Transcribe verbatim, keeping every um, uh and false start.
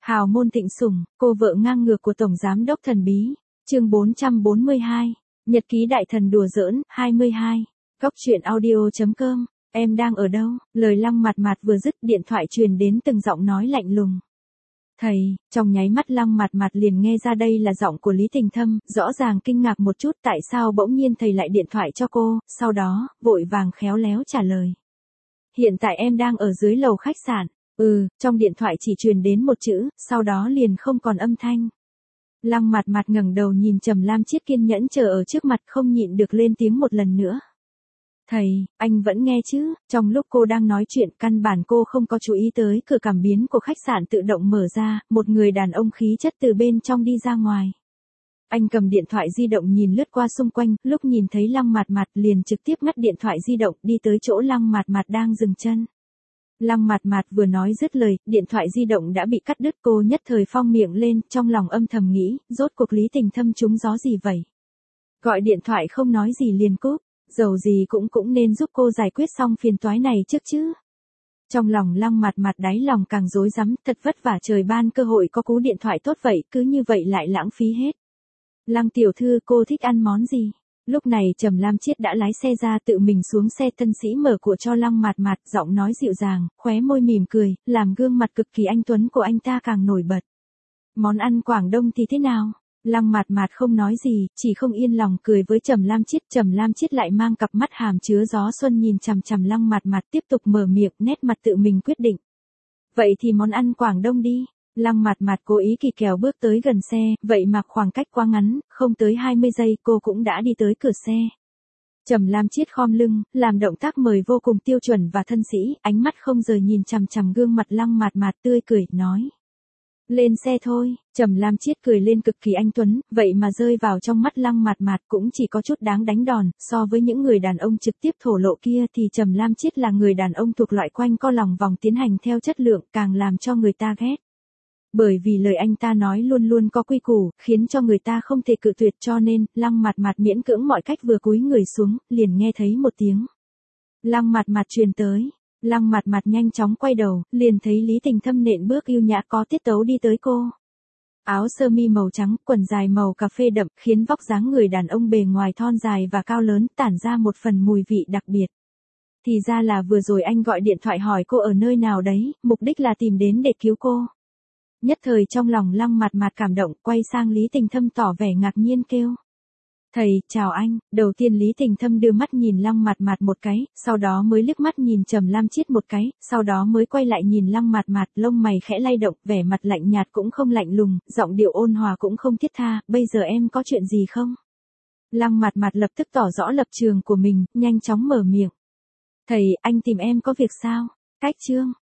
Hào môn thịnh sủng, cô vợ ngang ngược của Tổng Giám đốc thần bí. Chương bốn trăm bốn mươi hai. Nhật ký đại thần đùa giỡn, hai mươi hai. Góc truyện audio chấm com. Em đang ở đâu? Lời Lăng Mạt Mạt vừa dứt, điện thoại truyền đến từng giọng nói lạnh lùng. Thầy, trong nháy mắt Lăng Mạt Mạt liền nghe ra đây là giọng của Lý Tình Thâm, rõ ràng kinh ngạc một chút tại sao bỗng nhiên thầy lại điện thoại cho cô, sau đó, vội vàng khéo léo trả lời. Hiện tại em đang ở dưới lầu khách sạn. Ừ, trong điện thoại chỉ truyền đến một chữ, sau đó liền không còn âm thanh. Lăng Mạt Mạt ngẩng đầu nhìn Trầm Lam Chiết kiên nhẫn chờ ở trước mặt, không nhịn được lên tiếng một lần nữa. Thầy, anh vẫn nghe chứ? Trong lúc cô đang nói chuyện, căn bản cô không có chú ý tới cửa cảm biến của khách sạn tự động mở ra, một người đàn ông khí chất từ bên trong đi ra ngoài. Anh cầm điện thoại di động nhìn lướt qua xung quanh, lúc nhìn thấy Lăng Mạt Mạt liền trực tiếp ngắt điện thoại di động, đi tới chỗ Lăng Mạt Mạt đang dừng chân. Lăng Mạt Mạt vừa nói dứt lời, điện thoại di động đã bị cắt đứt, cô nhất thời phong miệng lên, trong lòng âm thầm nghĩ, rốt cuộc Lý Tình Thâm trúng gió gì vậy? Gọi điện thoại không nói gì liền cúp, dầu gì cũng cũng nên giúp cô giải quyết xong phiền toái này trước chứ. Trong lòng Lăng Mạt Mạt đáy lòng càng rối rắm, thật vất vả trời ban cơ hội có cú điện thoại tốt vậy, cứ như vậy lại lãng phí hết. Lăng tiểu thư, cô thích ăn món gì? Lúc này Trầm Lam Chiết đã lái xe ra, tự mình xuống xe tân sĩ mở của cho Lăng Mạt Mạt, giọng nói dịu dàng, khóe môi mỉm cười, làm gương mặt cực kỳ anh tuấn của anh ta càng nổi bật. Món ăn Quảng Đông thì thế nào? Lăng Mạt Mạt không nói gì, chỉ không yên lòng cười với Trầm Lam Chiết. Trầm Lam Chiết lại mang cặp mắt hàm chứa gió xuân nhìn chằm chằm Lăng Mạt Mạt, tiếp tục mở miệng, nét mặt tự mình quyết định. Vậy thì món ăn Quảng Đông đi. Lăng Mạt Mạt cố ý kỳ kèo bước tới gần xe, vậy mà khoảng cách quá ngắn, không tới hai mươi giây cô cũng đã đi tới cửa xe. Trầm Lam Chiết khom lưng, làm động tác mời vô cùng tiêu chuẩn và thân sĩ, ánh mắt không rời nhìn chằm chằm gương mặt Lăng Mạt Mạt, tươi cười, nói. Lên xe thôi. Trầm Lam Chiết cười lên cực kỳ anh tuấn, vậy mà rơi vào trong mắt Lăng Mạt Mạt cũng chỉ có chút đáng đánh đòn, so với những người đàn ông trực tiếp thổ lộ kia thì Trầm Lam Chiết là người đàn ông thuộc loại quanh co lòng vòng tiến hành theo chất lượng, càng làm cho người ta ghét. Bởi vì lời anh ta nói luôn luôn có quy củ, khiến cho người ta không thể cự tuyệt, cho nên, Lăng Mạt Mạt miễn cưỡng mọi cách vừa cúi người xuống, liền nghe thấy một tiếng. Lăng Mạt Mạt truyền tới. Lăng Mạt Mạt nhanh chóng quay đầu, liền thấy Lý Tình Thâm nện bước yêu nhã có tiết tấu đi tới cô. Áo sơ mi màu trắng, quần dài màu cà phê đậm, khiến vóc dáng người đàn ông bề ngoài thon dài và cao lớn, tản ra một phần mùi vị đặc biệt. Thì ra là vừa rồi anh gọi điện thoại hỏi cô ở nơi nào đấy, mục đích là tìm đến để cứu cô. Nhất thời trong lòng Lăng Mạt Mạt cảm động, quay sang Lý Tình Thâm tỏ vẻ ngạc nhiên kêu. Thầy, chào anh. Đầu tiên Lý Tình Thâm đưa mắt nhìn Lăng Mạt Mạt một cái, sau đó mới liếc mắt nhìn Trầm Lam Chiết một cái, sau đó mới quay lại nhìn Lăng Mạt Mạt, lông mày khẽ lay động, vẻ mặt lạnh nhạt cũng không lạnh lùng, giọng điệu ôn hòa cũng không thiết tha, bây giờ em có chuyện gì không? Lăng Mạt Mạt lập tức tỏ rõ lập trường của mình, nhanh chóng mở miệng. Thầy, anh tìm em có việc sao? Cách chương.